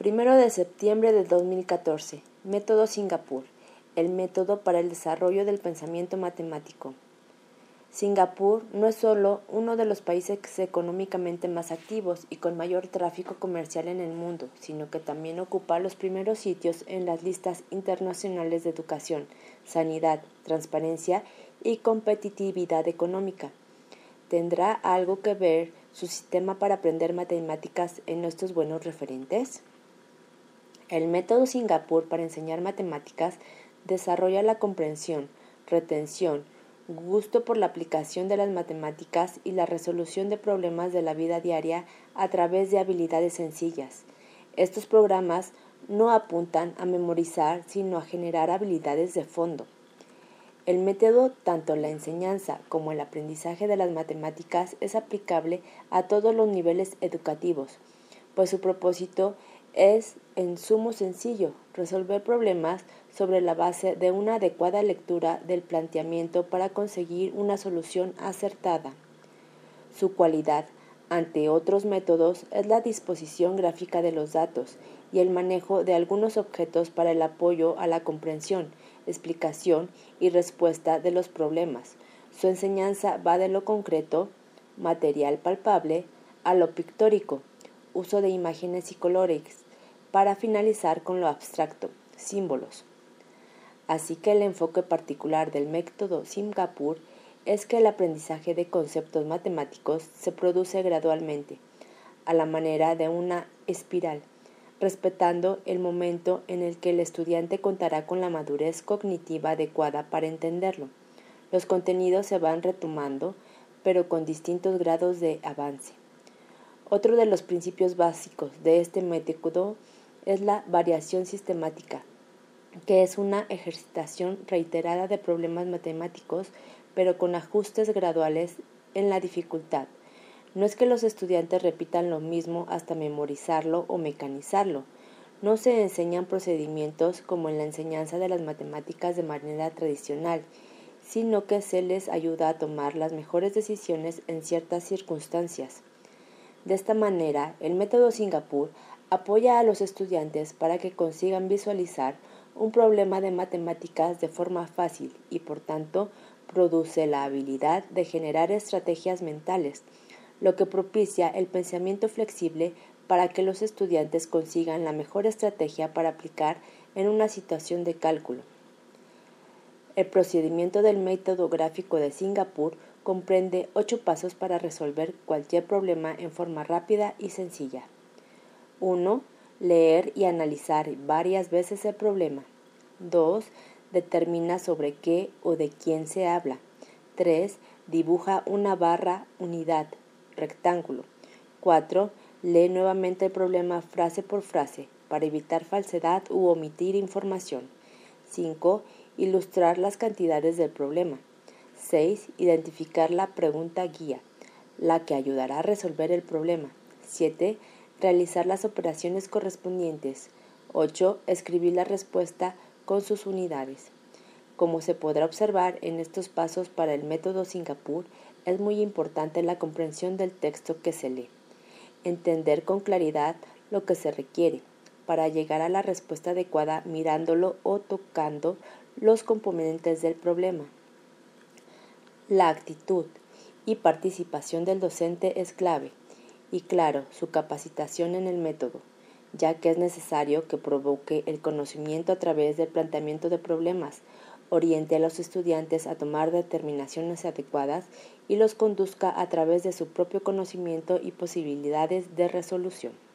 1 de septiembre de 2014. Método Singapur. El método para el desarrollo del pensamiento matemático. Singapur no es solo uno de los países económicamente más activos y con mayor tráfico comercial en el mundo, sino que también ocupa los primeros sitios en las listas internacionales de educación, sanidad, transparencia y competitividad económica. ¿Tendrá algo que ver su sistema para aprender matemáticas en estos buenos referentes? El método Singapur para enseñar matemáticas desarrolla la comprensión, retención, gusto por la aplicación de las matemáticas y la resolución de problemas de la vida diaria a través de habilidades sencillas. Estos programas no apuntan a memorizar, sino a generar habilidades de fondo. El método, tanto la enseñanza como el aprendizaje de las matemáticas, es aplicable a todos los niveles educativos, pues su propósito es en sumo sencillo, resolver problemas sobre la base de una adecuada lectura del planteamiento para conseguir una solución acertada. Su cualidad, ante otros métodos, es la disposición gráfica de los datos y el manejo de algunos objetos para el apoyo a la comprensión, explicación y respuesta de los problemas. Su enseñanza va de lo concreto, material palpable, a lo pictórico, uso de imágenes y colores, para finalizar con lo abstracto, símbolos. Así que el enfoque particular del método Singapur es que el aprendizaje de conceptos matemáticos se produce gradualmente, a la manera de una espiral, respetando el momento en el que el estudiante contará con la madurez cognitiva adecuada para entenderlo. Los contenidos se van retomando, pero con distintos grados de avance. Otro de los principios básicos de este método es la variación sistemática, que es una ejercitación reiterada de problemas matemáticos, pero con ajustes graduales en la dificultad. No es que los estudiantes repitan lo mismo hasta memorizarlo o mecanizarlo. No se enseñan procedimientos como en la enseñanza de las matemáticas de manera tradicional, sino que se les ayuda a tomar las mejores decisiones en ciertas circunstancias. De esta manera, el método Singapur apoya a los estudiantes para que consigan visualizar un problema de matemáticas de forma fácil y, por tanto, produce la habilidad de generar estrategias mentales, lo que propicia el pensamiento flexible para que los estudiantes consigan la mejor estrategia para aplicar en una situación de cálculo. El procedimiento del método gráfico de Singapur comprende 8 pasos para resolver cualquier problema en forma rápida y sencilla. 1. Leer y analizar varias veces el problema. 2. Determina sobre qué o de quién se habla. 3. Dibuja una barra, unidad, rectángulo. 4. Lee nuevamente el problema frase por frase para evitar falsedad u omitir información. 5. Ilustrar las cantidades del problema. 6. Identificar la pregunta guía, la que ayudará a resolver el problema. 7. Realizar las operaciones correspondientes. 8. Escribir la respuesta con sus unidades. Como se podrá observar en estos pasos para el método Singapur, es muy importante la comprensión del texto que se lee. Entender con claridad lo que se requiere para llegar a la respuesta adecuada mirándolo o tocando los componentes del problema. La actitud y participación del docente es clave y, claro, su capacitación en el método, ya que es necesario que provoque el conocimiento a través del planteamiento de problemas, oriente a los estudiantes a tomar determinaciones adecuadas y los conduzca a través de su propio conocimiento y posibilidades de resolución.